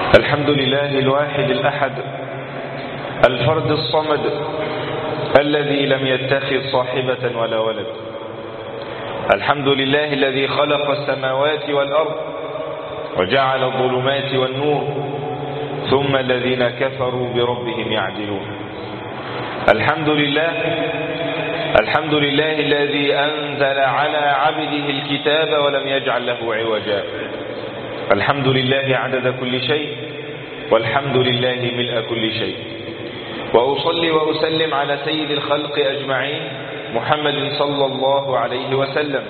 الحمد لله الواحد الأحد الفرد الصمد الذي لم يتخذ صاحبة ولا ولد. الحمد لله الذي خلق السماوات والأرض وجعل الظلمات والنور ثم الذين كفروا بربهم يعدلون. الحمد لله الذي أنزل على عبده الكتاب ولم يجعل له عوجا. الحمد لله عدد كل شيء والحمد لله ملء كل شيء. وأصلي وأسلم على سيد الخلق أجمعين محمد صلى الله عليه وسلم،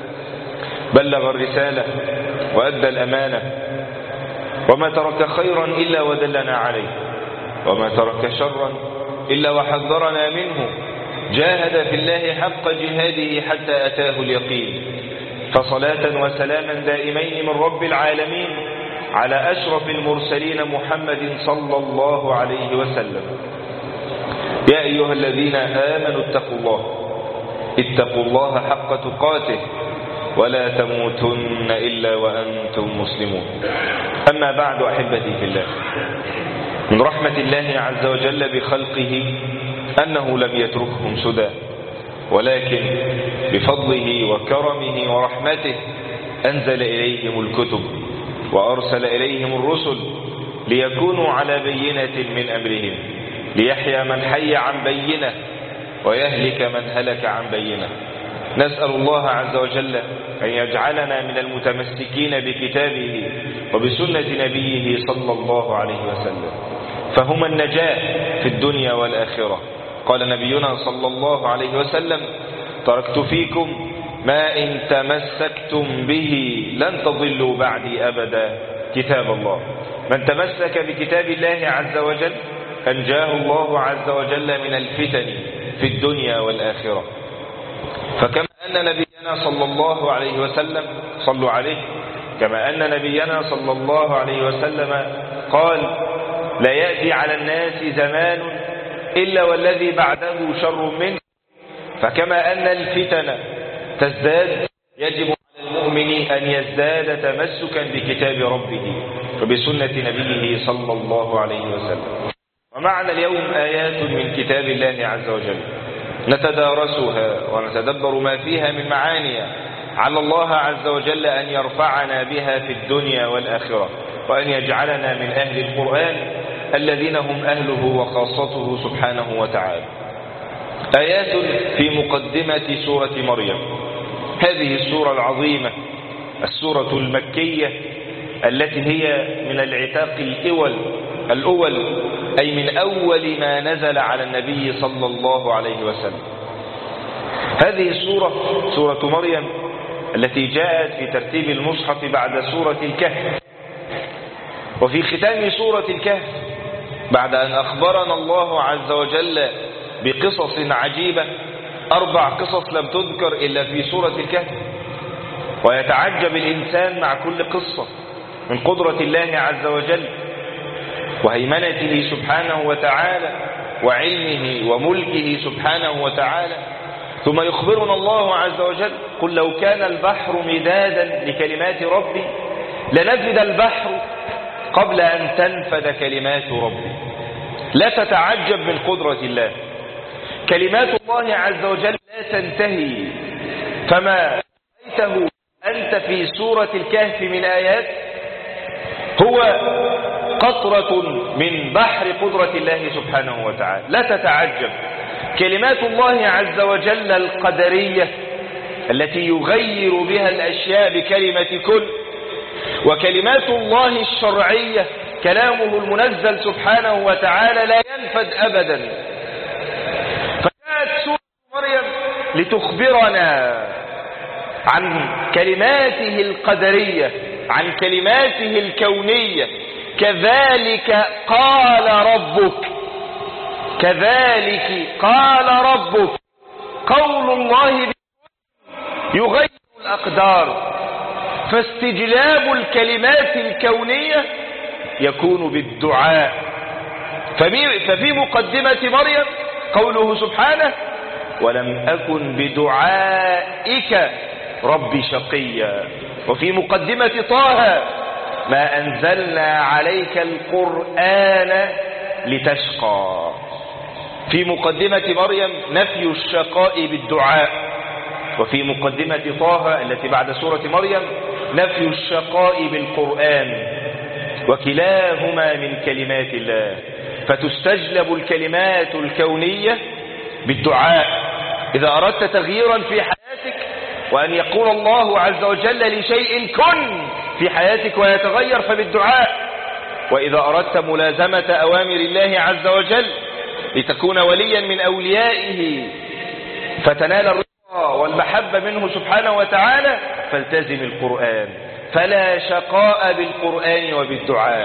بلغ الرسالة وأدى الأمانة وما ترك خيرا إلا ودلنا عليه وما ترك شرا إلا وحذرنا منه، جاهد في الله حق جهاده حتى أتاه اليقين. فصلاة وسلاما دائمين من رب العالمين على أشرف المرسلين محمد صلى الله عليه وسلم. يا أيها الذين آمنوا اتقوا الله حق تقاته ولا تموتن إلا وأنتم مسلمون. أما بعد، أحبتي في الله، من رحمة الله عز وجل بخلقه أنه لم يتركهم سدى، ولكن بفضله وكرمه ورحمته أنزل إليهم الكتب وأرسل إليهم الرسل ليكونوا على بينة من أمرهم، ليحيى من حي عن بينة ويهلك من هلك عن بينة. نسأل الله عز وجل أن يجعلنا من المتمسكين بكتابه وبسنة نبيه صلى الله عليه وسلم، فهما النجاة في الدنيا والآخرة. قال نبينا صلى الله عليه وسلم: تركت فيكم ما إن تمسكتم به لن تضلوا بعدي أبدا، كتاب الله. من تمسك بكتاب الله عز وجل أنجاه الله عز وجل من الفتن في الدنيا والآخرة. فكما أن نبينا صلى الله عليه وسلم، صلوا عليه، كما أن نبينا صلى الله عليه وسلم قال: لا يأتي على الناس زمان إلا والذي بعده شر منه. فكما أن الفتن تزداد، يجب على المؤمن أن يزداد تمسكا بكتاب ربه وبسنة نبيه صلى الله عليه وسلم. ومعنا اليوم آيات من كتاب الله عز وجل نتدارسها ونتدبر ما فيها من معاني، على الله عز وجل أن يرفعنا بها في الدنيا والآخرة، وأن يجعلنا من أهل القرآن الذين هم أهله وخاصته سبحانه وتعالى. آيات في مقدمة سورة مريم، هذه السورة العظيمة، السورة المكية التي هي من العتاق الأول، أي من أول ما نزل على النبي صلى الله عليه وسلم. هذه السورة سورة مريم التي جاءت في ترتيب المصحف بعد سورة الكهف. وفي ختام سورة الكهف، بعد أن أخبرنا الله عز وجل بقصص عجيبة، 4 قصص لم تذكر إلا في سورة الكهف، ويتعجب الإنسان مع كل قصة من قدرة الله عز وجل وهيمنته سبحانه وتعالى وعلمه وملكه سبحانه وتعالى. ثم يخبرنا الله عز وجل: قل لو كان البحر مدادا لكلمات ربي لنفد البحر قبل أن تنفد كلمات ربي. لا تتعجب من قدرة الله، كلمات الله عز وجل لا تنتهي. فما رأيته أنت في سورة الكهف من آيات هو قطرة من بحر قدرة الله سبحانه وتعالى. لا تتعجب، كلمات الله عز وجل القدرية التي يغير بها الأشياء بكلمة كن، وكلمات الله الشرعية كلامه المنزل سبحانه وتعالى لا ينفد أبدا. فجاءت سورة مريم لتخبرنا عن كلماته القدرية، عن كلماته الكونية. كذلك قال ربك، كذلك قال ربك، قول الله يغير الأقدار. فاستجلاب الكلمات الكونية يكون بالدعاء. ففي مقدمة مريم قوله سبحانه: ولم أكن بدعائك ربي شقيا. وفي مقدمة طه ما أنزلنا عليك القرآن لتشقى. في مقدمة مريم نفي الشقاء بالدعاء، وفي مقدمة طه التي بعد سورة مريم نفي الشقاء بالقرآن، وكلاهما من كلمات الله، فتستجلب الكلمات الكونية بالدعاء. إذا أردت تغييرا في حياتك وأن يقول الله عز وجل لشيء كن في حياتك ويتغير فبالدعاء. وإذا أردت ملازمة أوامر الله عز وجل لتكون وليا من أوليائه فتنال الرضا والمحبة منه سبحانه وتعالى فالتزم القرآن. فلا شقاء بالقرآن وبالدعاء،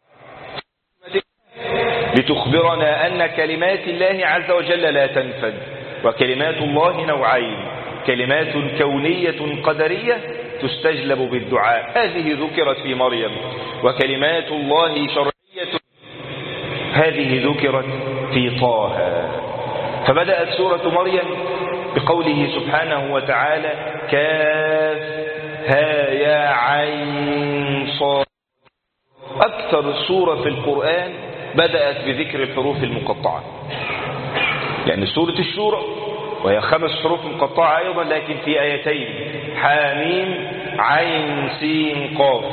لتخبرنا أن كلمات الله عز وجل لا تنفد. وكلمات الله نوعين: كلمات كونية قدرية تستجلب بالدعاء، هذه ذكرت في مريم، وكلمات الله شرعية، هذه ذكرت في طه. فبدأت سورة مريم بقوله سبحانه وتعالى: كاف ها يا عين صاد. أكثر سورة في القرآن بدأت بذكر الحروف المقطعة، يعني سورة الشورى وهي 5 حروف مقطعة أيضا، لكن في آيتين: حاميم عين سين قاف.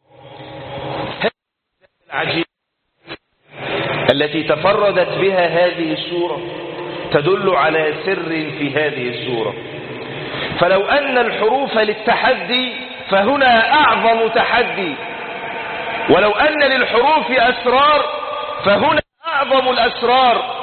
العجيب التي تفردت بها هذه السورة تدل على سر في هذه السورة. فلو أن الحروف للتحدي فهنا أعظم تحدي، ولو أن للحروف أسرار فهنا أعظم الأسرار،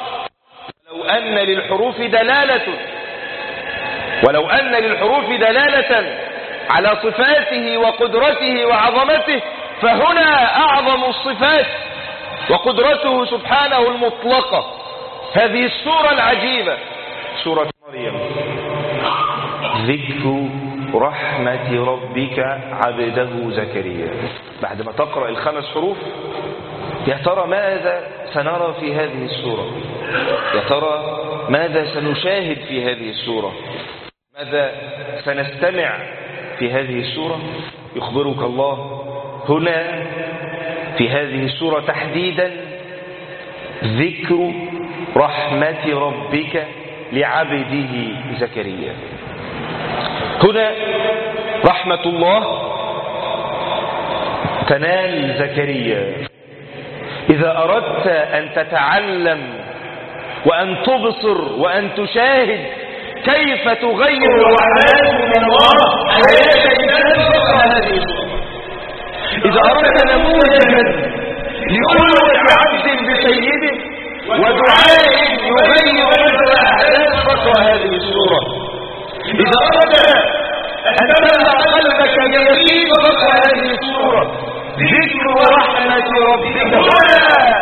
ولو أن للحروف دلالة على صفاته وقدرته وعظمته فهنا أعظم الصفات وقدرته سبحانه المطلقة. هذه السورة العجيبة سورة مريم، ذكر رحمة ربك عبده زكريا. بعد ما تقرأ ال5 حروف يا ترى ماذا سنرى في هذه السورة؟ يا ترى ماذا سنشاهد في هذه السورة؟ ماذا سنستمع في هذه السورة؟ يخبرك الله هنا في هذه السورة تحديدا ذكر رحمة ربك لعبده زكريا. هنا رحمة الله تنال زكريا. إذا أردت أن تتعلم وأن تبصر وأن تشاهد كيف تغير رحمات من الله حياتك هذه السورة. إذا أردت نموذجا لقوة عبد بسيده ودعاء يغير مجرى أحداث فقه هذه السورة. إذا أردت أن تملأ قلبك بيقين فقه هذه السورة ذكر رحمة ربك هنا،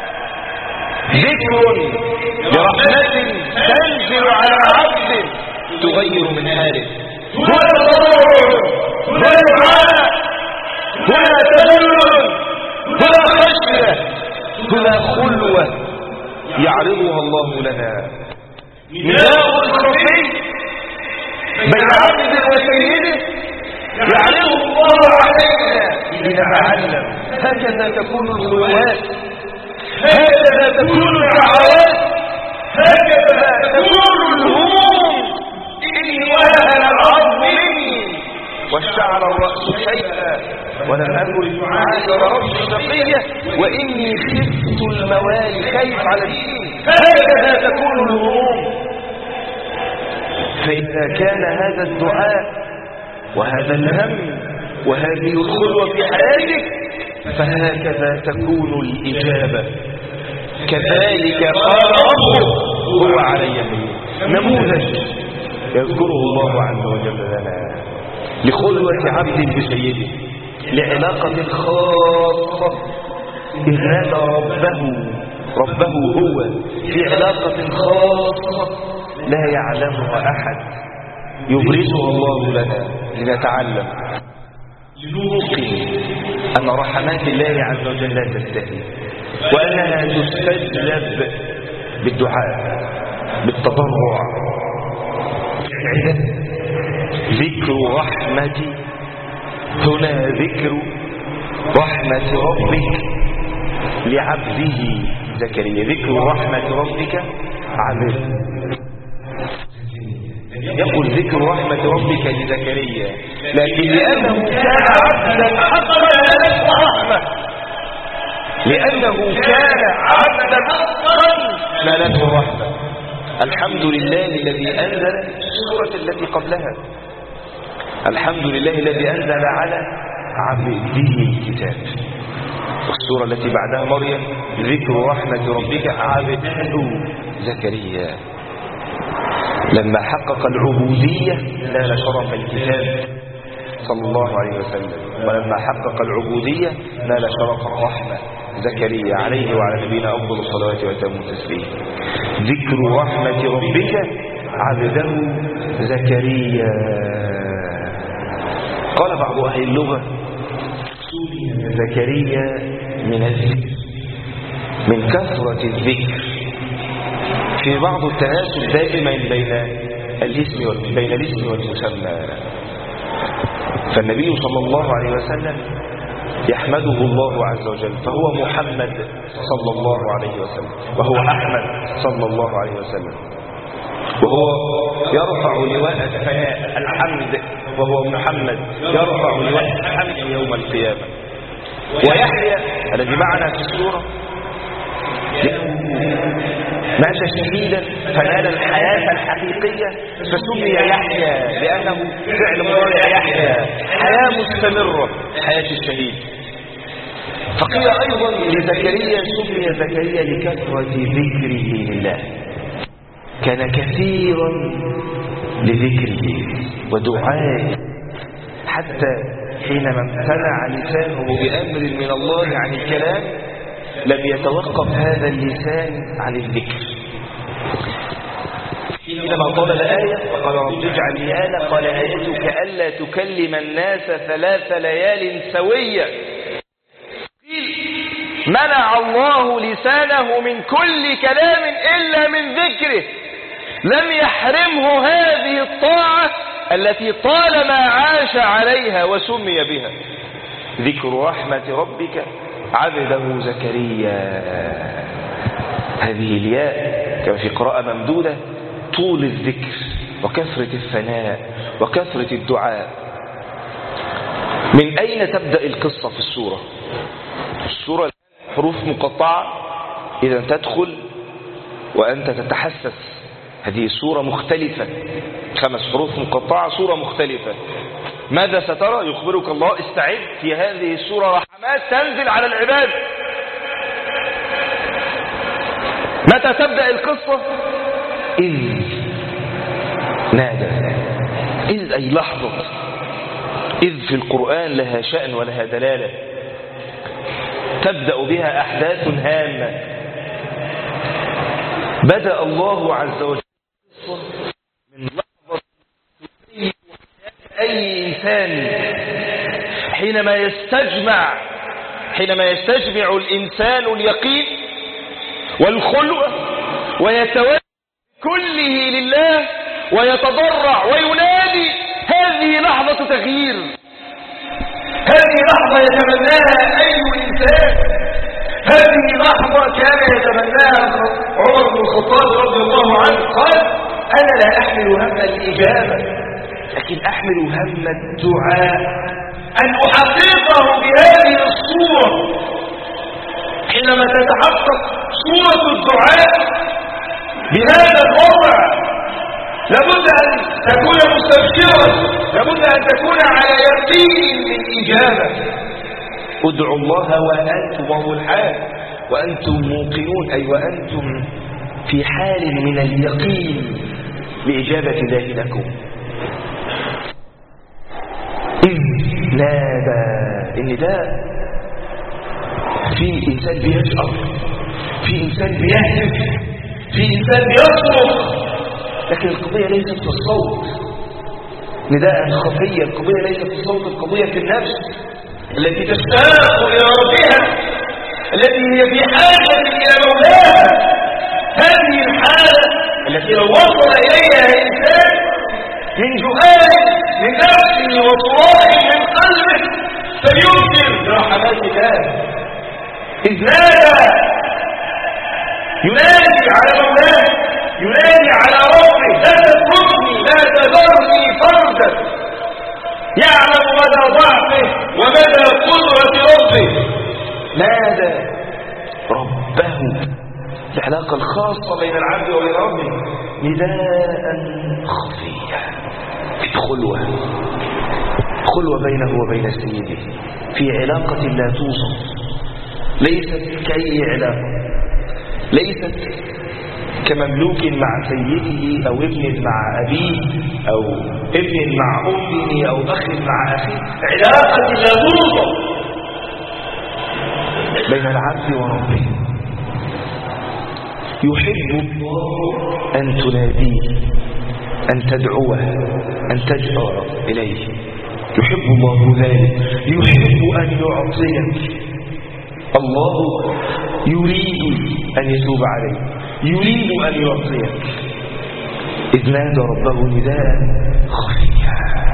ذكر لرحمة تنزل على عبد تغير من حاله. هنا ضرور، هنا دعاء، هنا تذلل، هنا خشية، هنا خلوة يعرضها الله لنا. نداء خفي بين عبد وسيده يعرضه الله علينا لنتعلم. هكذا تكون الخلوات، هكذا تكون الدعوات، هكذا تكون الهموم. إني وهن العظم مني واشتعل الرأس شيئا ولم أكن لدعائك رب شقيا وإني خفت الموالي، خايف على ديني. هكذا تكون الهموم. فإذا كان هذا الدعاء وهذا الهم وهذه الخلوة في حياتك فهكذا تكون الإجابة. كذلك قال ربك هو علي نموذج يذكره الله عز وجل لنا لخلوة عبد بسيده، لعلاقة خاصة إذ نادى ربه هو في علاقة خاصة لا يعلمها أحد يبرزها الله لنا لنتعلم، لنوقن أن رحمات الله عز وجل لا تنتهي وأنها تستجلب بالدعاء بالتضرع. ذكر رحمة هنا ذكر رحمة ربك لعبده زكريا. ذكر رحمة ربك عبده. يقول ذكر رحمة ربك لزكريا، لكن لأنه كان عبدا حقا نالته رحمة، لأنه كان عبدا حقا نالته رحمة. الحمد لله الذي أنزل السورة التي قبلها، الحمد لله الذي أنزل على عبده الكتاب. والسورة التي بعدها مريم، ذكر رحمة ربك عبده زكريا. لما حقق العبودية نال شرف الكتاب صلى الله عليه وسلم، ولما حقق العبودية نال شرف الرحمة زكريا عليه وعلى نبينا أفضل الصلوات وأتم التسليم. ذكر رحمة ربك عبده زكريا. قال بعض أهل اللغة سمي زكريا من الذكر، من كثرة الذكر. في بعض التناسب دائما بين الاسم والمسمى. فالنبي صلى الله عليه وسلم يحمده الله عز وجل، فهو محمد صلى الله عليه وسلم، وهو أحمد صلى الله عليه وسلم، وهو يرفع لواء الثناء الحمد، وهو محمد يرفع لواء الحمد يوم القيامة. ويحيى الذي معنا في السورة مات شهيدا فنال الحياة الحقيقية فسمي يحيى، لأنه فعل مضارع يحيى، حياة مستمرة، حياة الشهيد. فقيل أيضا لزكريا سمي زكريا لكثرة ذكره لله، كان كثيرا لذكره ودعائه، حتى حينما امتنع لسانه بأمر من الله عن الكلام لم يتوقف هذا اللسان عن الذكر. حينما طال الآية وقال رب اجعل لي آية، قال آيتك ألا تكلم الناس 3 ليال سويا. منع الله لسانه من كل كلام إلا من ذكره، لم يحرمه هذه الطاعة التي طالما عاش عليها وسمي بها. ذكر رحمة ربك عبده زكريا. هذه الياء كما في قراءة ممدودة، طول الذكر وكثرة الثناء وكثرة الدعاء. من أين تبدأ القصة في السورة؟ السورة حروف مقطعة، إذا تدخل وأنت تتحسس هذه سورة مختلفة، 5 حروف مقطعة، سورة مختلفة. ماذا سترى؟ يخبرك الله استعد في هذه السورة رحمات تنزل على العباد. متى تبدأ القصة؟ إذ نادى. إذ أي لحظة. إذ في القرآن لها شأن ولها دلالة، تبدأ بها أحداث هامة. بدأ الله عز وجل من لحظة أي إنسان حينما يستجمع الإنسان اليقين والخلوة ويتوجه كله لله ويتضرع وينادي. هذه لحظة تغيير، هذه لحظة يتمناها أي إنسان. هذه لحظة كان يتمناها عمر بن الخطاب رضي الله عنه، قال أنا لا أحمل هم الإجابة لكن أحمل هم الدعاء، أن أحققه بهذه الصورة. حينما تتحقق صورة الدعاء بهذا الوضع لابد أن تكون مستبشرا، لابد أن تكون على يقين من إجابة. ادعوا الله وأنتم وهو الحال وأنتم موقنون، أي وأنتم في حال من اليقين بإجابة الله لكم. إذ نادى، النداء في إنسان بيشعر، في إنسان بيهتف، في إنسان بيصرخ، لكن القضية ليست في الصوت نداء خفيا، القضية ليست في الصوت، القضية في النفس التي تشتاق إلى ربها، التي هي في حاجة إلى مولاها. هذه الحالة التي لو وصل إليها الإنسان من جؤال من نفسه وصراخ من قلبه فليبشر برحمات الله. إذ ينادي على مولاه، ينادي على ربه: لا تتركني، لا تذرني فردا. يعلم مدى ضعفه ومدى قدرة ربه. نادى ربه، العلاقة الخاصة بين العبد وبين ربه، نداء خفيا في خلوة بينه وبين سيده، في علاقة لا توصف، ليست كأي علاقة، ليست كمملوك مع سيده أو ابن مع أبيه أو ابن مع أمه أو أخ مع أخيه، علاقة لا توصف بين العبد وربه. يحب الله أن تناديه، أن تدعوه، أن تجأر إليه. يحب الله ذلك، يحب أن يعطيك. الله يريد أن يتوب عليك، يريد أن يعطيك. إذ نادى ربه نداء خفيا،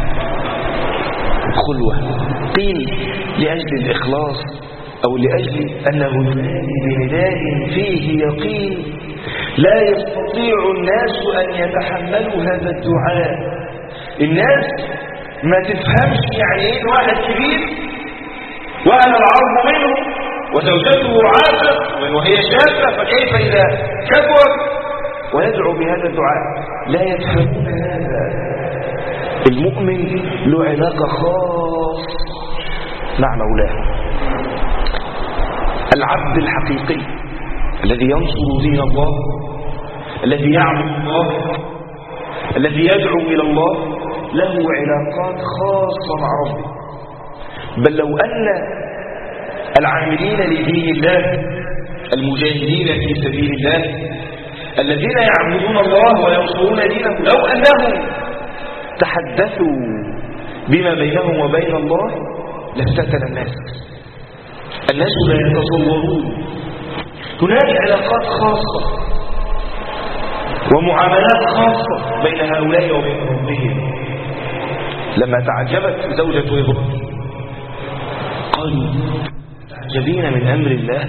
خلوة. قيل لأجل الإخلاص أو لأجل أنه ينادي بنداء فيه يقين لا يستطيع الناس أن يتحملوا هذا الدعاء. الناس ما تفهمش يعني ايه واحد كبير وأنا العرض منه وزوجته عاقر وهي شابة، فكيف إذا كبر ويدعو بهذا الدعاء؟ لا يفهمون هذا. المؤمن له علاقة خاصة مع مولاه. العبد الحقيقي الذي ينصر دين الله، الذي يعبد الله، الذي يدعو إلى الله، له علاقات خاصة مع ربه. بل لو أن العاملين لدين الله، المجاهدين في سبيل الله، الذين يعبدون الله وينصرون دينه، لو أنهم تحدثوا بما بينهم وبين الله لافتتن الناس. الناس لا يتصورون. هناك علاقات خاصة ومعاملات خاصة بين هؤلاء وبين ربهم. لما تعجبت زوجة إبراهيم قالوا: تعجبين من أمر الله؟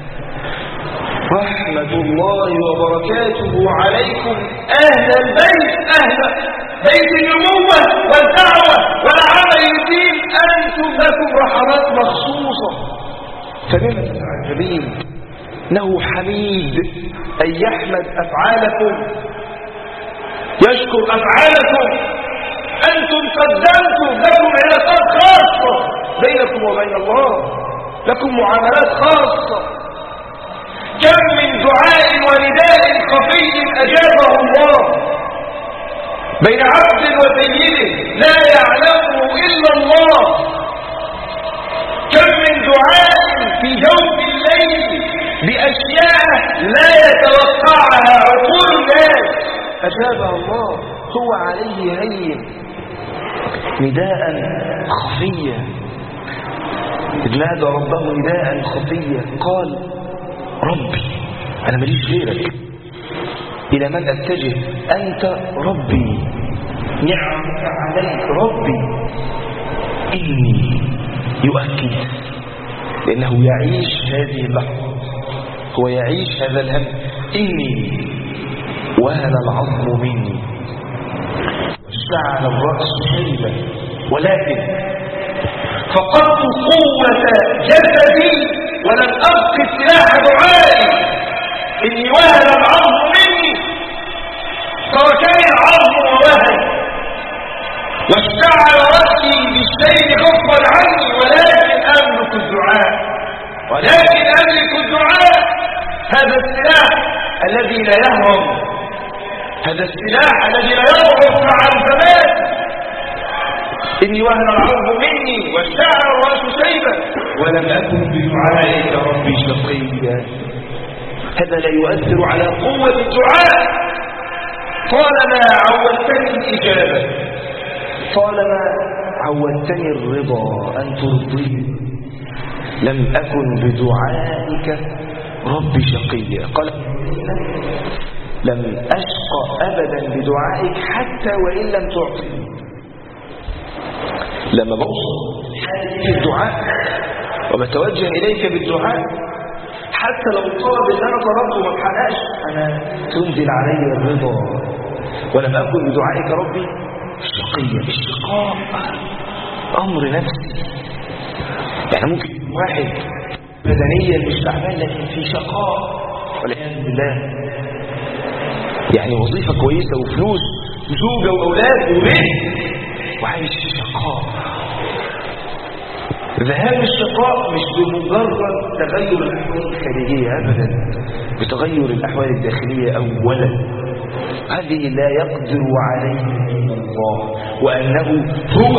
رحمة الله وبركاته عليكم أهل البيت، أهل بيت النبوة والدعوة والعمل للدين، أنتم لكم رحمات مخصوصة. فلما تتعجبين؟ إنه حميد أن يحمد أفعالكم، يشكر أفعالكم. أنتم قدمتم، لكم علاقات خاصة بينكم وبين الله، لكم معاملات خاصة. كم من دعاء ونداء خفي أجابه الله بين عبد وسيده لا يعلمه إلا الله. كم من دعاء في جوف الليل بأشياء لا يتوقعها عقول الناس أجابها الله، هو عليه هين. نداء خفيا. إذ نادى ربه نداء خفيا قال: ربي، أنا ماليش غيرك، إلى من أتجه؟ أنت ربي، نعمك علي ربي. إني يؤكد، لأنه يعيش هذه اللحظة، هو يعيش هذا الهم. إني وهن العظم مني واشتعل الرأس شيبا، ولكن فقدت قوة جسدي ولم أبق سلاح دعائي. إني وهن العظم مني، تركني العظم ووهن، واشتعل رأسي بالسيل غصبا عني، ولكن أملك الدعاء، ولكن أملك الدعاء. هذا السلاح الذي لا يهرم، هذا السلاح الذي لا يضعف مع الزمان. إني وهن العظم مني واشتعل الرأس شيبا ولم أكن بدعائك ربي شقيا. هذا لا يؤثر على قوة الدعاء. طالما عودتني الإجابة، طالما عودتني الرضا أن ترضيني، لم أكن بدعائك ربي شقيا. قال: لم أشق أبدا بدعائك حتى وإن لم تعطني. لما بوصل حالي في الدعاء وبتوجه إليك بالدعاء، حتى لو طلب اللي أنا طلبته ما اتحققش أنا تنزل علي الرضا، ولم أكن بدعائك ربي شقيا. الشقاء أمر نفسي، يعني ممكن واحد بدنيا مش تعبان لكن في شقاء والعياذ بالله، يعني وظيفة كويسة وفلوس وزوجة وأولاد وبيت وعايش في شقاء. ذهاب الشقاء مش بمجرد تغير الأحوال الخارجية أبدا، بتغير الأحوال الداخلية أولا. هذه لا يقدر عليه إلا الله، وأنه هو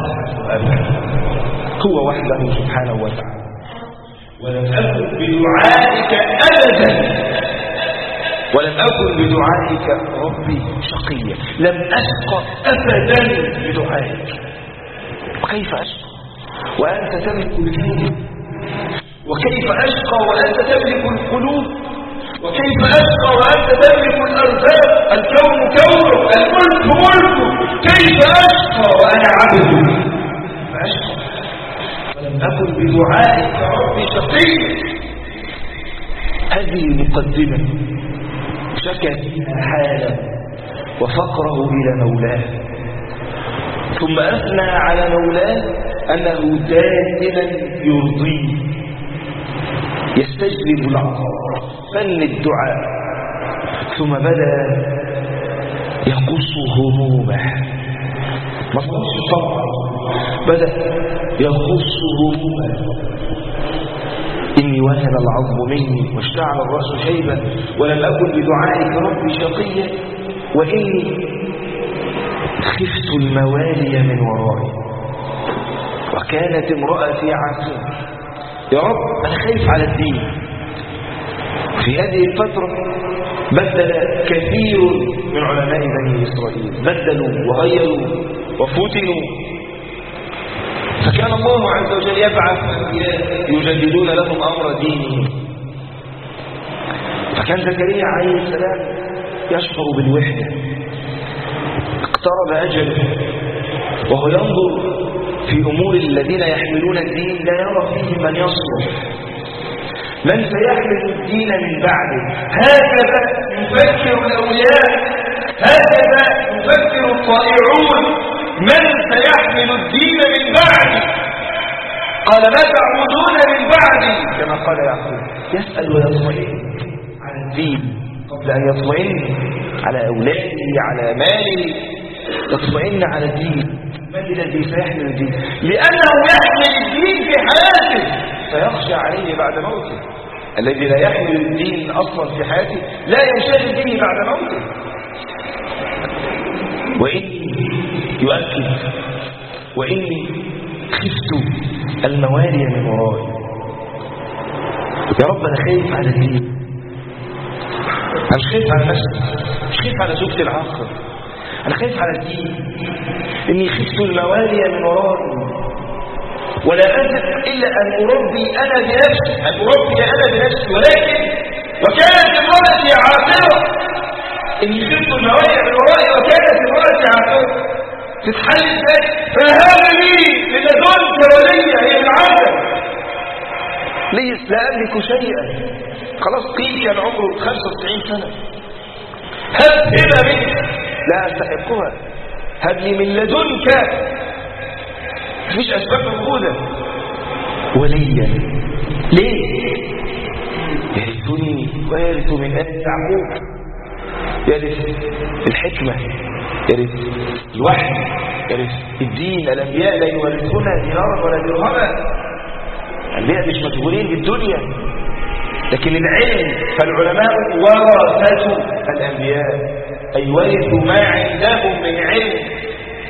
هو وحده سبحانه وتعالى. ولم أكن بدعائك أبدا، ولم أكن بدعائك ربي شقيا، لم أشقى أبدا بدعائك. وكيف أشقى وأنت تملك الكون؟ وكيف أشقى وأنت تملك القلوب؟ وكيف أشقى وأنت تملك الأرزاق؟ الكون كونك، الملك ملكك، كيف أشقى وأنا عبد؟ فأشقى ولم أكن بدعائك ربي شقيا. هذه المقدمة شكى فيها حاله وفقره إلى مولاه، ثم أثنى على مولاه أنه دائما يرضيه، يستجلب العطاء، فن الدعاء. ثم بدأ يقص همومه، ما صارش طبعا، بدأ يقص همومه. إني وهن العظم مني واشتعل الرأس شيبا ولم أكن بدعائك ربي شقيا وإني خفت الموالي من ورائي وكانت امرأتي عاقرة. يا رب أنا خايف على الدين. في هذه الفترة بدل كثير من علماء بني إسرائيل، بدلوا وغيروا وفتنوا، فكان الله عز وجل يبعث أنبياء يجددون لهم أمر دينهم. فكان زكريا عليه السلام يشعر بالوحدة، اقترب أجله وهو ينظر في أمور الذين يحملون الدين لا يرى فيه من يصلح، من سيحمل الدين من بعده. هكذا يفكر الأولياء، هكذا يفكر الطائعون، من سيحمل الدين من بعدي؟ قال ما تعبدون من بعدي؟ كما قال يعقوب، يسأل ويطمئن على الدين قبل أن يطمئن على أولاده على ماله، يطمئن على الدين. من الذي سيحمل الدين؟ لأنه يحمل الدين في حياته سيخشى عليه بعد موته. الذي لا يحمل الدين أصلا في حياته لا ينشغل به بعد موته. وإني يؤكد وإني خفت الموالي من ورائي. يا رب أنا خايف على الدين، أنا مش خايف على نفسي، مش خايف على زوجتي العاقر، أنا خايف على الدين. إني خفت الموالي من ورائي ولا أزل إلا أن أربي أنا بنفسي، ولكن وكانت امرأتي عاقرة. إني خفت الموالي من ورائي وكانت امرأتي عاقرة. تتحل ازاي؟ فهب لي من لدنك وليا. هي العادة ليس لا أملك شيئا، خلاص قيل كان عمره 95 سنة. هب منك لا أستحقها، هب لي من لدنك، مفيش أسباب موجودة. وليا ليه؟ يرثني ويرث من آل يعقوب، يرث الحكمة، يرث الوحي، يرث الدين. الأنبياء لا يورثون دينارا ولا درهما، الأنبياء مش مشغولين بالدنيا، لكن العلم. فالعلماء ورثة الأنبياء، أي ورثوا ما عندهم من علم.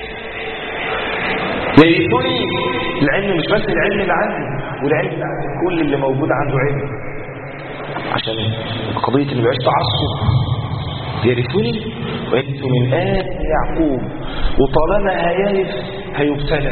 يرثني العلم، مش بس العلم اللي عندي، والعلم اللي عند كل اللي موجود عنده علم، عشان قضية اللي بيعيش تعصب. يرثني ويرث من آل يعقوب. وطالما هيرث هيبتلى،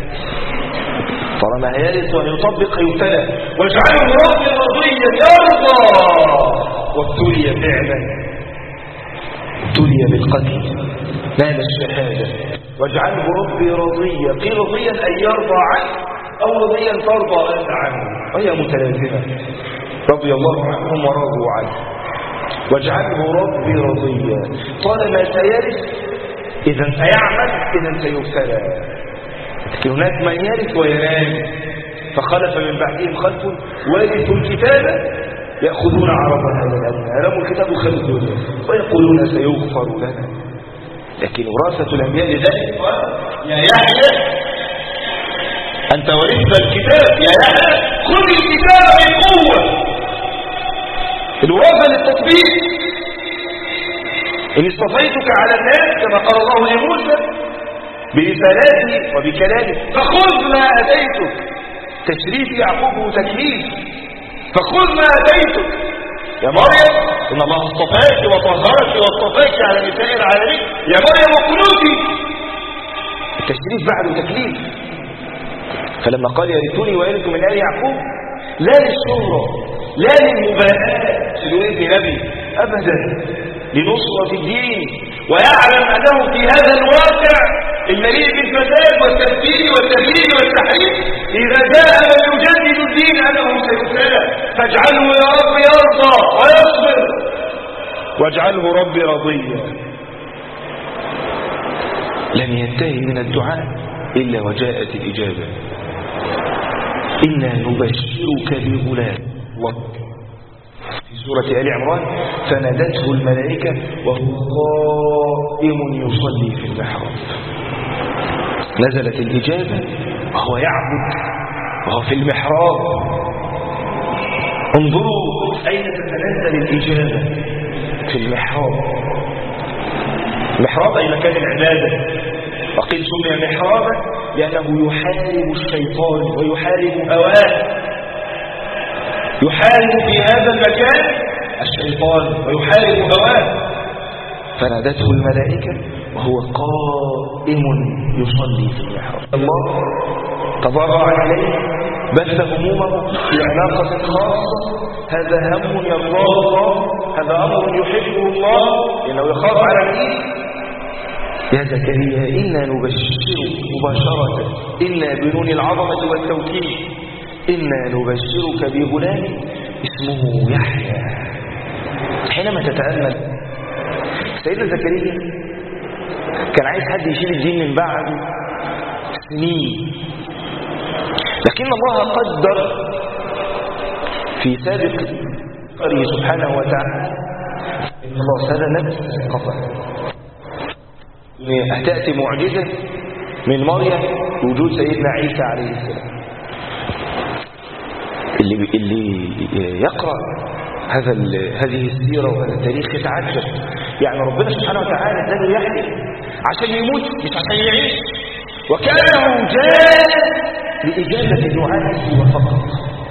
طالما هيرث وهيطبق هيبتلى. واجعله ربي مرضيا يرضى. وابتلي فعلا، ابتلي بالقتل، نال الشهادة واجعله ربي رضيا، قيل رضيا أن يرضى عنه أو رضيا ترضى أنت عنه، وهي متلازمة. رضي الله عنهم ورضوا عنه. واجعله ربي رضيا، طالما سيرث إذا سيعمل، إذا سيبتلى. لكن هناك من يرث وينام، فخلف من بعدهم خلف ورثوا الكتاب يأخذون عرض هذا الأدنى، رموا الكتاب خلفه ويقولون سيغفر لنا. لكن وراثة الأنبياء لذلك قال يا يحيى أنت ورثت الكتاب، يا يحيى خذ الكتاب بقوة. الوراثة للتطبيق. إن اصطفيتك على الناس كما قال الله لموسى برسالاته وبكلامه فخذ ما أتيتك، تشريف يعقوب وتكليف، فخذ ما أتيتك يا مريم، إن الله اصطفاك وطهرك واصطفاك على نساء العالمين، يا مريم اقنتي، التشريف بعد تكليف. فلما قال يرثني ويرث من آل يعقوب، لا للشهرة لا للمباهاة لولد نبي أبدا، لنصرة الدين، ويعلم أنه في هذا الواقع المليء بالفساد والتفكير والتغيير والتحريف إذا جاء من يجدد الدين أنه سيبتلى، فاجعله يا رب يرضى ويصبر، واجعله ربي رضيا. لم ينتهي من الدعاء إلا وجاءت الإجابة. إنا نبشرك بغلام، في سورة آل عمران فنادته الملائكة وهو قائم يصلي في المحراب. نزلت الإجابة وهو يعبد وهو في المحراب. انظروا أين تتنزل الإجابة، في المحراب. المحراب أي مكان العبادة، وقيل سمي محرابا لأنه يحارب الشيطان ويحارب هواه. يحارب في هذا المكان الشيطان ويحارب هواه. فنادته الملائكة وهو قائم يصلي في المحراب. الله تضرع إليه، بث همومه في علاقة خاصة، هذا هم يرضاه الله، هذا أمر يحبه الله لأنه يخاف على الدين. يا زكريا إنا نبشرك مباشرة، إنا بنون العظمة والتوكيد، إنا نبشرك بغلام اسمه يحيى. حينما تتأمل سيدنا زكريا كان عايز حد يشيل الدين من بعد سنين، لكن الله قدر في سابق قدره سبحانه وتعالى إن الله هذا نفس قطع هتأتي معجزة من مريم وجود سيدنا عيسى عليه السلام. اللي يقرأ هذه السيرة وهذا التاريخ يتعجب. يعني ربنا سبحانه وتعالى اداله يحيى عشان يموت مش عشان يعيش، وكانه جاء لإجابة دعائه وفقط.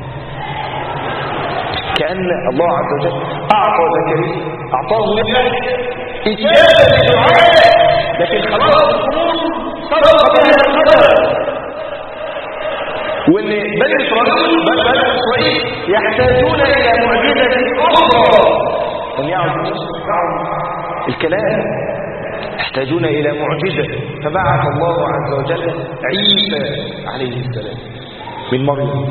كأن الله عز وجل أعطى زكريا، أعطاه إجابة دعائه، لكن خلاص صدق بها القدر. وإن بني إسرائيل يحتاجون إلى معجزة أخرى، أن يعرفوا الكلام، يحتاجون إلى معجزة. فبعث الله عز وجل عيسى عليه السلام من مريم.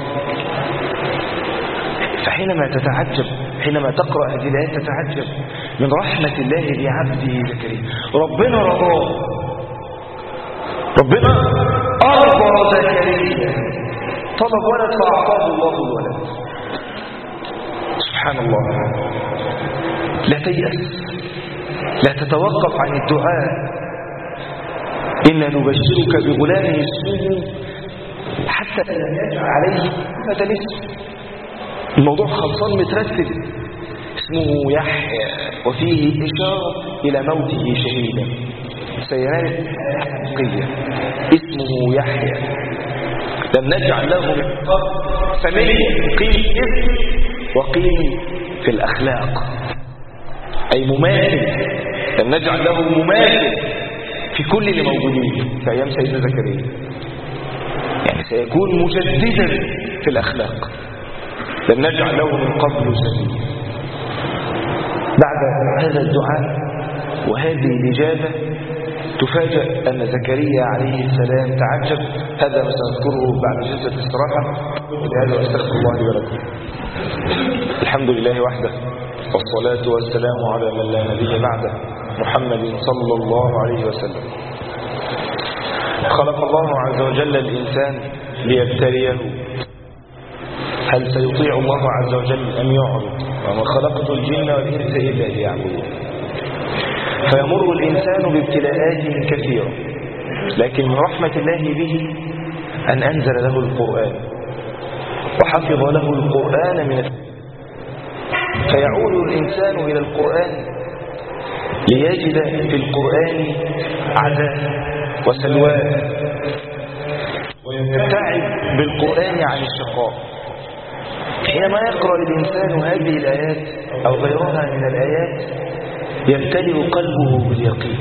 فحينما تتعجب، حينما تقرأ هذه الآيات تتعجب من رحمة الله بعبده زكريا. ربنا رضاه، ربنا أرضى زكريا، طلب ولد فأعطاه الله الولد. سبحان الله. لا تيأس، لا تتوقف عن الدعاء. إنا نبشرك بغلام اسمه، حتى لم يجعل عليه مثل اسم، الموضوع خلصان مترتب، اسمه يحيى، وفيه إشارة إلى موته شهيدا، سينال حقيقية. اسمه يحيى، لم نجعل له من قبل سمية، قيل اسم وقيل في الأخلاق أي مماثل، لم نجعل له مماثل في كل اللي موجودين في أيام سيدنا زكريا، يعني سيكون مجددا في الأخلاق. لم نجعل له من قبل سمية. بعد هذا الدعاء وهذه الإجابة تفاجأ أن زكريا عليه السلام تعجب. هذا ما سنذكره بعد جلسة الاستراحة. ولهذا أستغفر الله لي ولكم. الحمد لله وحده، والصلاة والسلام على من لا نبي بعده، محمد صلى الله عليه وسلم. خلق الله عز وجل الإنسان ليبتليه، هل سيطيع الله عز وجل أم يعرض؟ وما خلقت الجن والإنس إلا ليعبدون. فيمر الإنسان بابتلاءات كثيرة، لكن من رحمة الله به أن أنزل له القرآن وحفظ له القرآن من فيعود الإنسان إلى القرآن ليجد في القرآن عزاء وسلوان، ويبتعد بالقرآن عن الشقاء. حينما يقرأ الإنسان هذه الآيات أو غيرها من الآيات يمتلئ قلبه باليقين.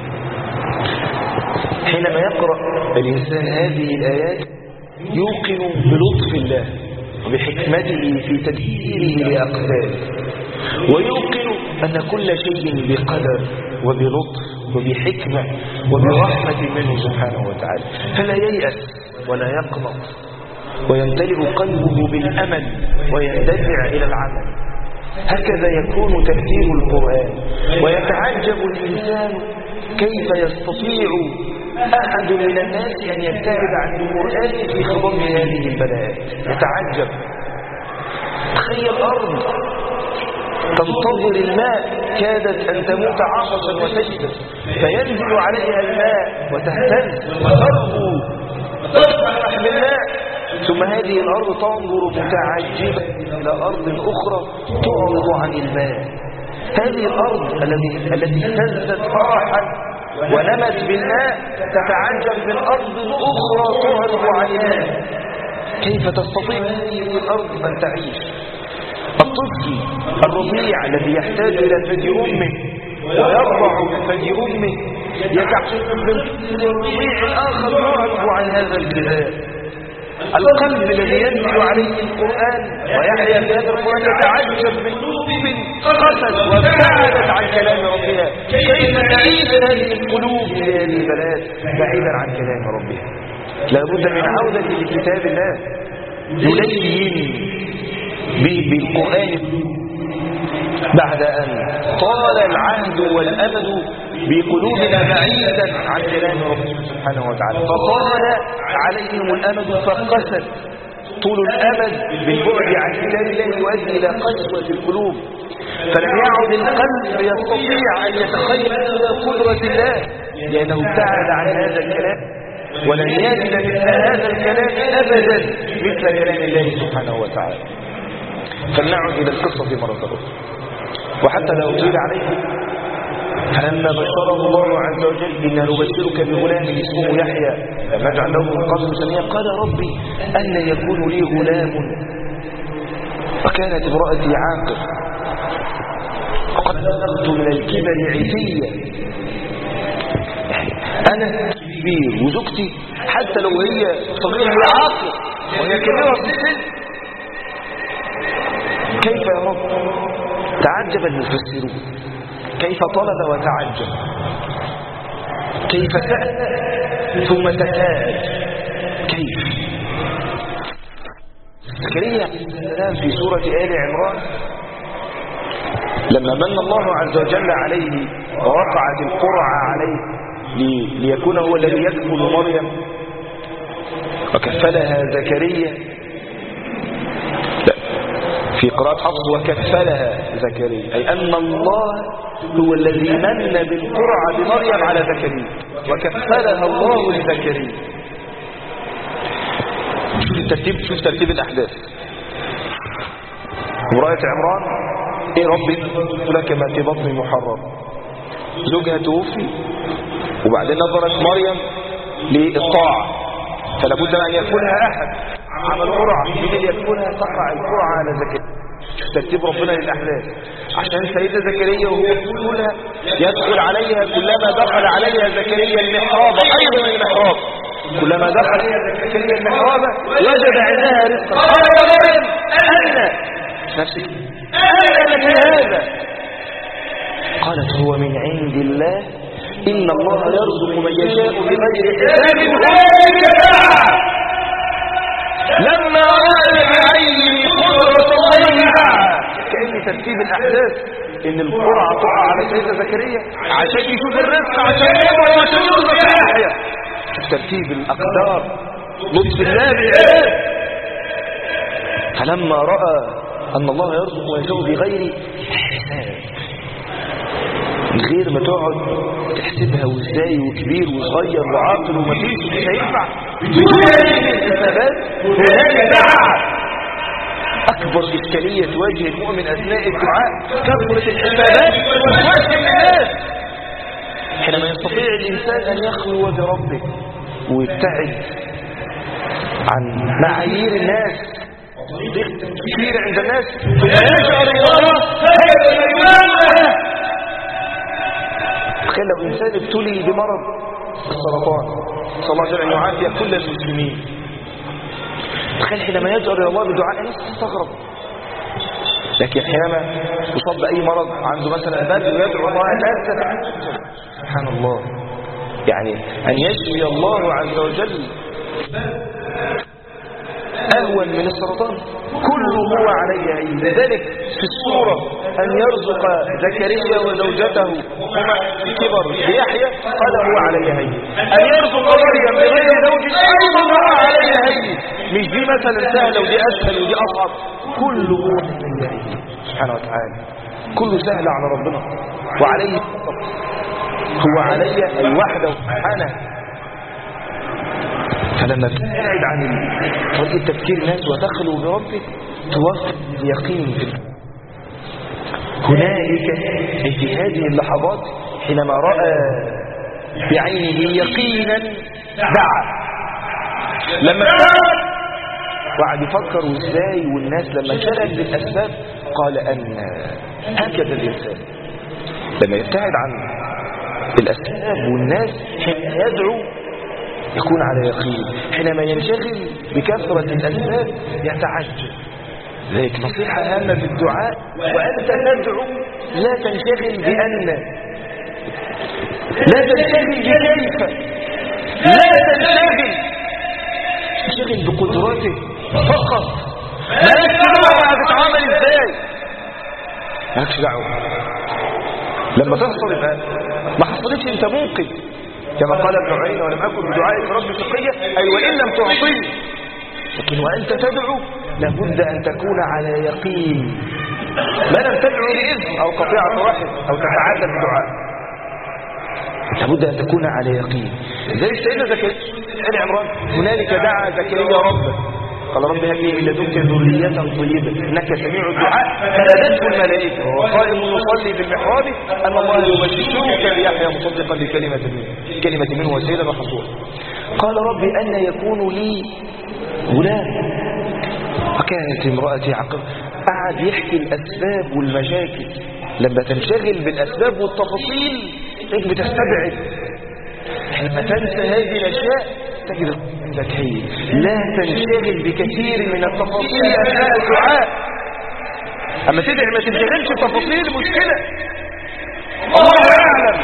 حينما يقرأ الإنسان هذه الآيات يوقن بلطف الله وبحكمته في تدبيره لأقداره، ويوقن أن كل شيء بقدر وبلطف وبحكمة وبرحمة منه سبحانه وتعالى، فلا ييأس ولا يقنط، ويمتلئ قلبه بالأمل ويندفع إلى العمل. هكذا يكون تفسير القرآن. ويتعجب الإنسان كيف يستطيع أحد من الناس أن يبتعد عن القرآن في خضم هذه البلاءات. يتعجب. تخيل الأرض تنتظر الماء، كادت أن تموت عطشا وتجد، فينزل عليها الماء وتهتز وتربو وتفرح بالماء، ثم هذه الأرض تنظر متعجبة إلى أرض أخرى تعرض عن الماء. هذه الأرض التي اهتزت فرحا ونمت بالماء تتعجب من أرض أخرى تعرض عن الماء. كيف تستطيع هذه الأرض أن تعيش؟ الطفل الرضيع الذي يحتاج إلى ثدي أمه ويرضع من ثدي أمه يتعجب من الرضيع الآخر يعرض عن هذا الجزاء. القلب الذي ينزل عليه القرآن ويحيا في هذا القرآن يتعجب من قلوب قست وابتعدت عن كلام ربها. كيف تعيش هذه القلوب بهذه البلاد بعيدا عن كلام ربها؟ لابد من عودة لكتاب الله يلين بالقرآن بعد أن طال العهد والأمد بقلوبنا بعيدا عن كلام ربنا سبحانه وتعالى، فطال عليهم الأمد فقست. طول الأمد بالبعد عن كتاب الله يؤدي إلى قسوة القلوب، فلم يعد القلب يستطيع أن يتخيل قدرة الله لأنه ابتعد عن هذا الكلام، ولن يجد مثل هذا الكلام أبدا مثل كلام الله سبحانه وتعالى. فلنعد إلى القصة مرة أخرى. وحتى لا أطيل عليكم، فلما بشره الله عز وجل إنا نبشرك بغلام اسمه يحيى لم نجعل له من قبل سميا، قال ربي أن يكون لي غلام وكانت امرأتي عاقر وقد بلغت من الكبر عتيا. أنا كبير وزوجتي حتى لو هي صغيرة هي عاقر وهي كبيرة في السن. كيف يا رب؟ تعجب المفسرون كيف طلب وتعجب، كيف سأل ثم تكاد. كيف زكريا عليه السلام في سورة آل عمران لما من الله عز وجل عليه ووقعت القرعة عليه ليكون هو الذي يكفل مريم وكفلها زكريا، في قراءة حفص وكفلها زكريا، أي أن الله هو الذي من بالقرعة بمريم على زكريا وكفلها الله لزكريا. شوف ترتيب الأحداث. امرأة عمران إيه ربي لك ما في بطن محرر، زوجها توفي وبعدين نظرت مريم للطاعة فلابد أن يكونها أحد عمل قرعة، من اللي يكونها تقع القرعة على زكريا. ترتيب ربنا للأحداث عشان سيدة زكريا وهو يقولها يدخل عليها كلما دخل عليها زكريا المحراب، أيضا المحراب كلما دخل عليها زكريا المحراب وجد عندها رزقا. قال يا مريم أنا نفسك أنا لك هذا؟ قالت هو من عند الله إن الله يرزق من يشاء بغير حساب. لما رأى بعينه قدرة الله، كأن ترتيب الأحداث إن القرعة تقع على سيدنا زكريا عشان يشوف الرزق، عشان يقبل، عشان يرزق يحيى. ترتيب الأقدار، لطف الله بالعباد. فلما رأى أن الله يرزق ويشاء بغير حساب، من غير ما تقعد تحسبها وازاي وكبير وصغير وعاقل ومفيش مش هينفع، بدون هذه الحسابات هناك دعاء. أكبر إشكالية تواجه المؤمن أثناء الدعاء كثرة الحسابات ووجه الناس. حينما يستطيع الإنسان أن يخلو بربه ويبتعد عن معايير الناس كثير عند الناس، ثم يشعر الله هذا الإيمان. تخيل لو إنسان ابتلي بمرض السرطان، صلى الله عليه وسلم يعافي كل المسلمين، تخيل حينما يجعل إلى الله بدعاء الناس تستغرب. لكن حينما يصاب بأي مرض، عنده مثلا برد ويدعو الله الناس تتعجب. سبحان الله، يعني أن يشفي الله عز وجل أهون من السرطان، كله هو عليه هين. لذلك في السورة أن يرزق زكريا وزوجته هما في كبر بيحيى قال هو عليه هين، أن يرزق مريم بغير زوج أيضا هو عليه هين. مش دي مثلا سهلة ودي أسهل ودي أصعب، كله هو عليه هين سبحانه وتعالى، كله سهل على ربنا وعليه هو علي الوحده سبحانه. فلما تبعد عن طريقة تفكير الناس وتخلو بربك توفق اليقين في هنالك. في هذه اللحظات حينما رأى بعينه يقينا دعا. لما وقعد يفكر ازاي، والناس لما انشغل بالأسباب قال أن هكذا الإنسان لما يبتعد عن الأسباب والناس حين يدعو يكون على يقين، حينما ينشغل بكثرة الأسباب يتعجب. ذلك نصيحة هامة في الدعاء، وأنت تدعو لا تنشغل بأن، لا تنشغل بكيف، لا تنشغل بقدراته فقط، مالكش دعوة هتتعامل ازاي، مالكش دعوة. لما تحصل الآن ما حصلتش انت ممكن، كما قال ابن عيينة ولم أكن بدعائك رب شقيا، أي وإن لم تعطيه. لكن وأنت تدعو لابد أن تكون على يقين، ما لم تدعو لإذن أو قطيعة رحم أو تتعدى الدعاء، لابد أن تكون على يقين. زي سيدنا زكريا آل عمران، هنالك دعا زكريا ربه قال رب هب لي من لدنك ذرية طيبة إنك سميع الدعاء، فنادته الملائكة وهو قائم يصلي بالمحراب أن الله يبشرك بيحيى مصدقا بكلمة منه وسيدا وحصورا. قال رب أن يكون لي غلام وكانت امرأتي عقر. قعد يحكي الأسباب والمشاكل. لما تنشغل بالأسباب والتفاصيل انت بتستبعد. حينما تنسى هذه الأشياء تجد عندك هي لا تنشغل بكثير من التفاصيل أثناء الدعاء. أما تدعي ما تنشغلش بتفاصيل مشكلة. الله يعلم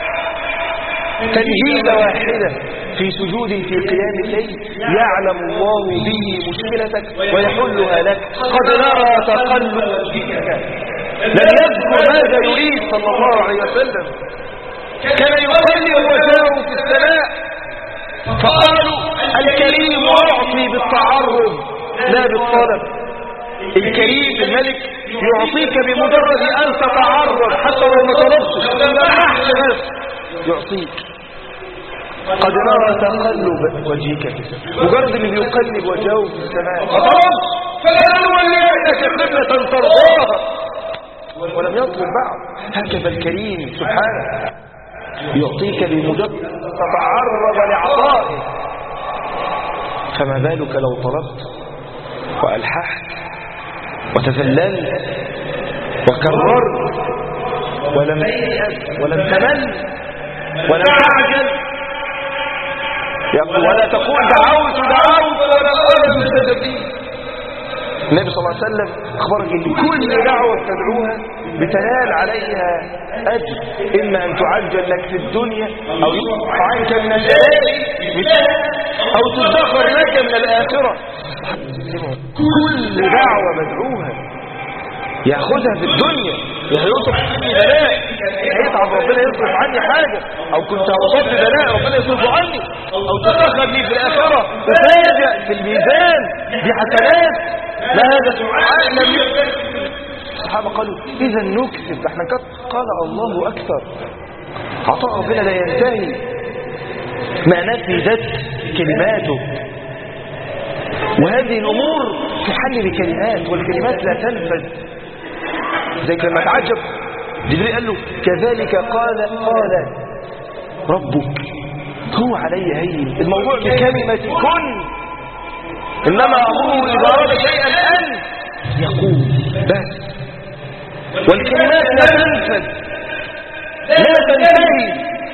تنجيلة واحدة في سجود في قيام الليل يعلم الله به مشكلتك ويحلها لك. قد نرى تقلب وجهك. لم يذكر ماذا يريد صلى الله عليه وسلم، كان يقلب وجهه في السماء. فقالوا الكريم يعطي بالتعرض لا بالطلب. الكريم الملك يعطيك بمجرد أن تتعرض، حتى لو ما طلبتش بس يعطيك. قد نرى تقلب وجهك في السماء، مجرد اللي بيقلب وجهه في السماء فطلبت فلنولينك قبلة ترضاها ولم يطلب بعد. هكذا الكريم سبحانه يعطيك بمجرد تتعرض لعطائه. فما بالك لو طلبت وألححت وتذللت وكررت ولم تيأس ولم تمل ولم تعجل، ولا تقول دعوت ولم أرد مستجب لي. النبي صلى الله عليه وسلم أخبرك أن كل دعوة تدعوها بتنال عليها أجر، إما أن تعجل لك في الدنيا أو يصرف عنك من الآخرة أو تدخر لك من الآخرة. كل دعوة مدعوها يأخذها في الدنيا، هيصرف عني بلاء، هيتعب ربنا يصرف عني حاجة، أو كنت هوصف بلاء ربنا يصرف عني، أو تتأخر لي في الآخرة تفاجأ في الميزان بحسنات لا هذا سبحان. الصحابة قالوا إذا نكسب، احنا قال الله أكثر. عطاء ربنا لا ينتهي ما نفذت كلماته، وهذه الأمور تحل بكلمات، والكلمات لا تنفذ. زي لما تعجب جبريل قال له كذلك قال ربك هو علي هين. الموضوع بكلمة كن، إنما أمره إذا أراد شيئا أن يقول بس، والكلمات لا تنفذ لا تنتهي،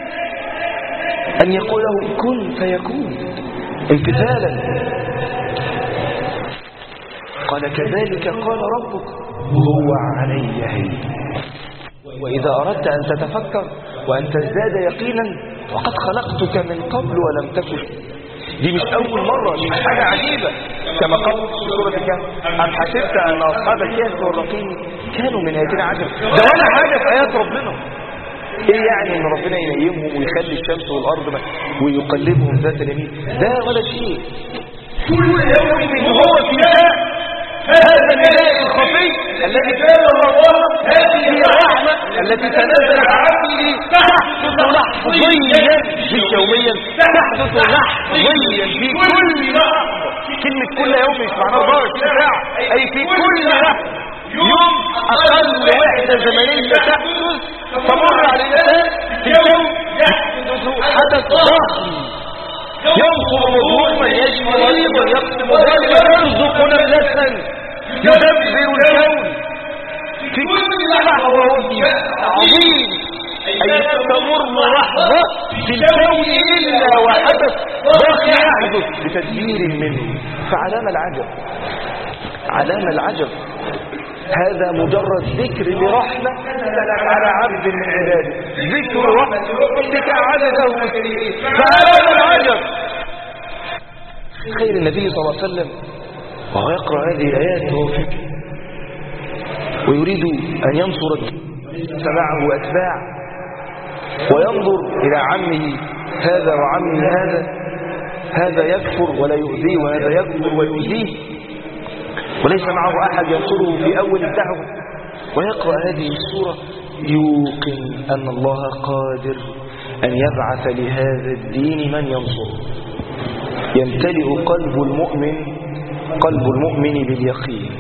أن يقول له كن فيكون امتثالا. قال كذلك قال ربك هو علي هين. وإذا أردت أن تتفكر وأن تزداد يقينا وقد خلقتك من قبل ولم تكن. دي مش أول مرة، دي مش حاجة عجيبة. كما قال في سورة الكهف أم حسبت أن أصحاب الكهف والرقيم كانوا من آياتنا عجب. ده ولا حاجة في آيات ربنا. إيه يعني إن ربنا ينيمهم ويخلي الشمس والأرض ويقلبهم ذات اليمين؟ ده ولا شيء. كل يوم هو في هذا النداء الخفي الذي كان الله، هذه الرحمة التي تنزل عبده تحدث لحظيا مش يوميا، تحدث لحظيا في كل لحظة. كلمة كل يوم مش معناها 24 ساعة، أي في كل لحظة. يوم أقل وحدة زمنية تحدث تمر على الإنسان في اليوم يحدث حدث ضخم، ينصر مظلوما، يشفي مريضا، يقسم ظالما، يرزق نفسا، يدبر الكون في كل لحظة. عظيم أي تمر لحظة في الكون إلا وحدث ضخم يحدث بتدبير منه. فعلامة العجب، علامة العجب. هذا مجرد ذكر لرحمة نزلت على عبد من عباده، ذكر رحمة ربك عدده فعلامة العجب. خير النبي صلى الله عليه وسلم وهو يقرأ هذه الآيات ويريد أن ينصر سمعه أتباع، وينظر إلى عمه هذا وعمه هذا يكفر ولا يؤذيه، وهذا يكفر ويؤذيه، وليس معه أحد ينصره في أول الدعوة. ويقرأ هذه السورة يوقن أن الله قادر أن يبعث لهذا الدين من ينصره. يمتلئ قلب المؤمن باليقين.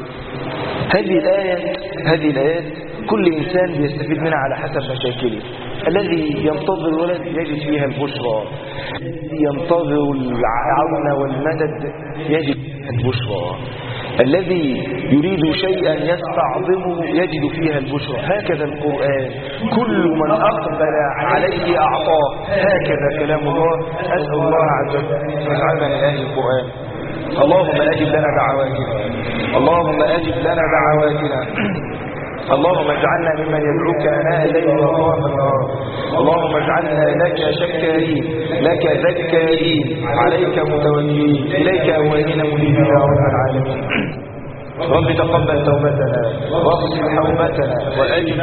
هذه الآيات كل إنسان بيستفيد منها على حسب مشاكله. الذي ينتظر الولد يجد فيها البشرى، الذي ينتظر العون والمدد يجد فيها البشرى، الذي يريد شيئا يستعظمه يجد فيها البشرى. هكذا القرآن، كل من أقبل عليه أعطاه. هكذا كلام الله. أسأل الله عز وجل أن يجعلنا من أهل القرآن. اللهم أجب لنا دعواتنا، اللهم أجب لنا دعواتنا، اللهم اجعلنا ممن يدعوك آناء الليل وأطراف النهار. اللهم اجعلنا لك شكارين، لك ذكارين، عليك متوكلين، إليك أوابين منيبين يا رب العالمين. رب تقبل توبتنا واغفر حوبتنا وأجب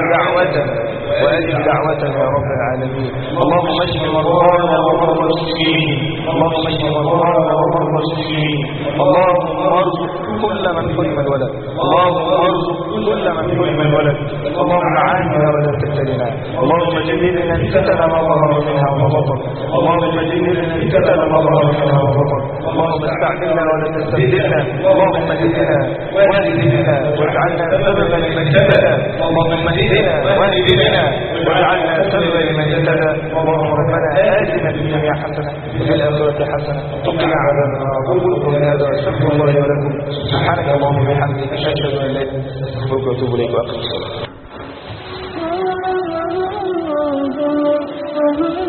دعوتنا يا رب العالمين. اللهم اشف مرضانا ومرضى المسلمين، اللهم اشف مرضانا ومرضى المسلمين. اللهم ارزق كل من حرم الولد، اللهم ارزق كل من حرم الولد. اللهم عافنا ولا تبتلنا، اللهم جنبنا الفتن ما ظهر منها وما بطن، اللهم جنبنا الفتن ما ظهر منها وما بطن. اللهم استعملنا ولا تستبدلنا، اللهم اهدنا واهدنا واجعلنا سببا لمن اهتدى، اللهم اهدنا واهدنا واجعلنا سببا لمن اهتدى. اللهم ربنا آتنا في الدنيا حسنة وفي الآخرة حسنة وقنا عذاب النار. أقول قولي هذا واستغفر الله لي ولكم. سبحانك اللهم وبحمدك أشهد أن لا إله إلا أنت أستغفرك وأتوب إليك وأقم الصلاة.